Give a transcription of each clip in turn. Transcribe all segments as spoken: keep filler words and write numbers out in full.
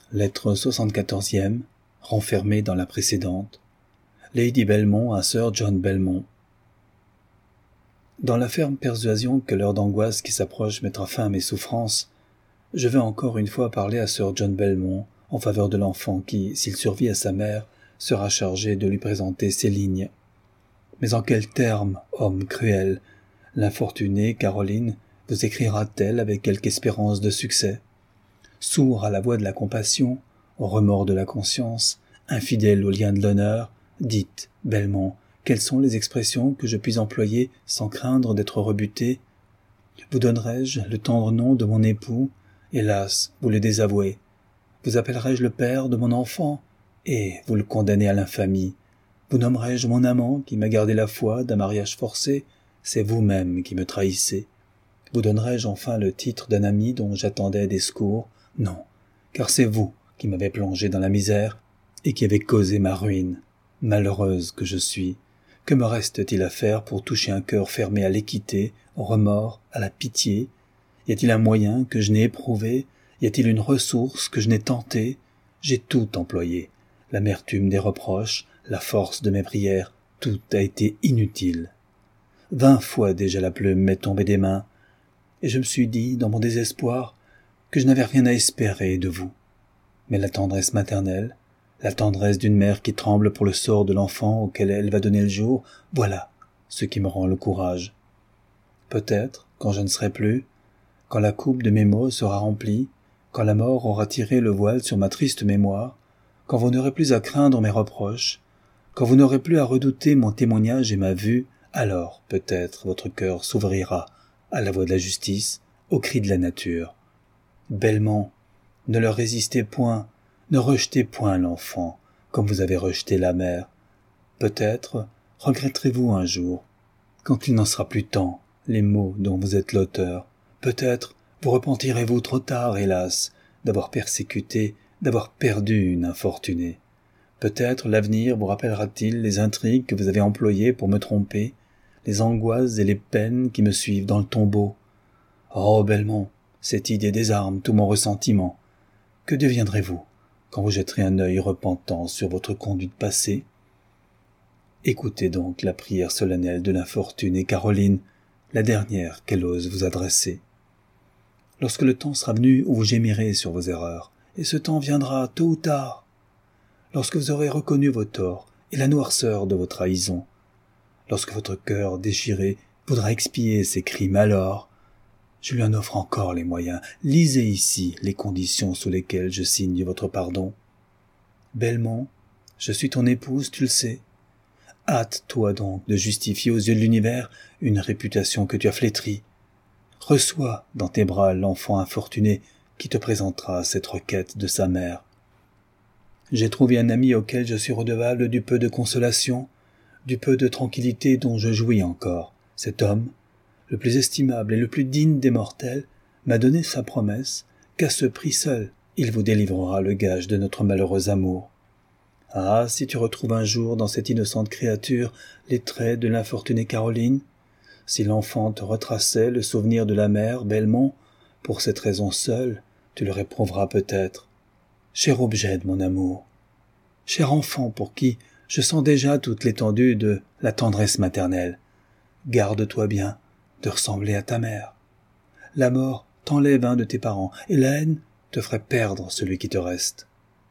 Lettre soixante-quatorzième, renfermée dans la précédente. Lady Belmont à Sir John Belmont. Dans la ferme persuasion que l'heure d'angoisse qui s'approche mettra fin à mes souffrances, je vais encore une fois parler à Sir John Belmont en faveur de l'enfant qui, s'il survit à sa mère, sera chargé de lui présenter ces lignes. Mais en quels termes, homme cruel, l'infortunée Caroline vous écrira-t-elle avec quelque espérance de succès? Sourd à la voix de la compassion, au remords de la conscience, infidèle aux liens de l'honneur, dites, Belmont, quelles sont les expressions que je puis employer sans craindre d'être rebuté? Vous donnerai-je le tendre nom de mon époux? Hélas, vous le désavouez. Vous appellerai-je le père de mon enfant? Et vous le condamnez à l'infamie. Vous nommerai-je mon amant qui m'a gardé la foi d'un mariage forcé? C'est vous-même qui me trahissez. Vous donnerai-je enfin le titre d'un ami dont j'attendais des secours? Non, car c'est vous qui m'avez plongé dans la misère et qui avez causé ma ruine. Malheureuse que je suis, que me reste-t-il à faire pour toucher un cœur fermé à l'équité, au remords, à la pitié? Y a-t-il un moyen que je n'ai éprouvé? Y a-t-il une ressource que je n'ai tentée? J'ai tout employé. L'amertume des reproches, la force de mes prières, tout a été inutile. Vingt fois déjà la plume m'est tombée des mains, et je me suis dit, dans mon désespoir, que je n'avais rien à espérer de vous. Mais la tendresse maternelle, la tendresse d'une mère qui tremble pour le sort de l'enfant auquel elle va donner le jour, voilà ce qui me rend le courage. Peut-être, quand je ne serai plus, quand la coupe de mes maux sera remplie, quand la mort aura tiré le voile sur ma triste mémoire, quand vous n'aurez plus à craindre mes reproches, quand vous n'aurez plus à redouter mon témoignage et ma vue, alors, peut-être, votre cœur s'ouvrira à la voix de la justice, au cri de la nature. Belmont, ne leur résistez point, ne rejetez point l'enfant, comme vous avez rejeté la mère. Peut-être regretterez-vous un jour, quand il n'en sera plus temps, les maux dont vous êtes l'auteur. Peut-être vous repentirez-vous trop tard, hélas, d'avoir persécuté, d'avoir perdu une infortunée. Peut-être l'avenir vous rappellera-t-il les intrigues que vous avez employées pour me tromper, les angoisses et les peines qui me suivent dans le tombeau. Oh, Belmont, cette idée désarme tout mon ressentiment. Que deviendrez-vous quand vous jetterez un œil repentant sur votre conduite passée? Écoutez donc la prière solennelle de l'infortunée Caroline, la dernière qu'elle ose vous adresser. Lorsque le temps sera venu où vous gémirez sur vos erreurs, et ce temps viendra tôt ou tard, lorsque vous aurez reconnu vos torts et la noirceur de vos trahisons, lorsque votre cœur déchiré voudra expier ses crimes, alors, je lui en offre encore les moyens. Lisez ici les conditions sous lesquelles je signe votre pardon. Belmont, je suis ton épouse, tu le sais. Hâte-toi donc de justifier aux yeux de l'univers une réputation que tu as flétrie. Reçois dans tes bras l'enfant infortuné qui te présentera cette requête de sa mère. J'ai trouvé un ami auquel je suis redevable du peu de consolation, du peu de tranquillité dont je jouis encore. Cet homme, le plus estimable et le plus digne des mortels, m'a donné sa promesse qu'à ce prix seul, il vous délivrera le gage de notre malheureux amour. Ah, si tu retrouves un jour dans cette innocente créature les traits de l'infortunée Caroline, si l'enfant te retraçait le souvenir de la mère, Belmont, pour cette raison seule, tu le réprouveras peut-être. Cher objet de mon amour, cher enfant pour qui je sens déjà toute l'étendue de la tendresse maternelle, garde-toi bien de ressembler à ta mère. La mort t'enlève un de tes parents, et la haine te ferait perdre celui qui te reste.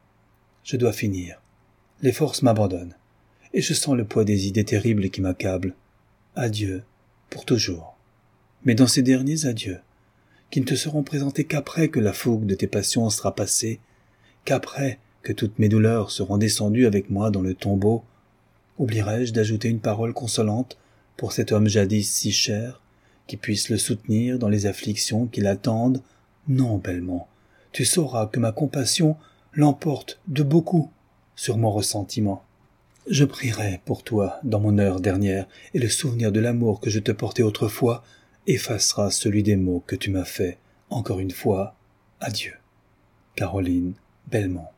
Je dois finir. Les forces m'abandonnent, et je sens le poids des idées terribles qui m'accablent. Adieu, pour toujours. Mais dans ces derniers adieux, qui ne te seront présentés qu'après que la fougue de tes passions sera passée, qu'après que toutes mes douleurs seront descendues avec moi dans le tombeau, oublierai-je d'ajouter une parole consolante pour cet homme jadis si cher, qui puisse le soutenir dans les afflictions qui l'attendent? Non, Belmont, tu sauras que ma compassion l'emporte de beaucoup sur mon ressentiment. Je prierai pour toi dans mon heure dernière, et le souvenir de l'amour que je te portais autrefois effacera celui des maux que tu m'as faits. Encore une fois, adieu. Caroline Belmont.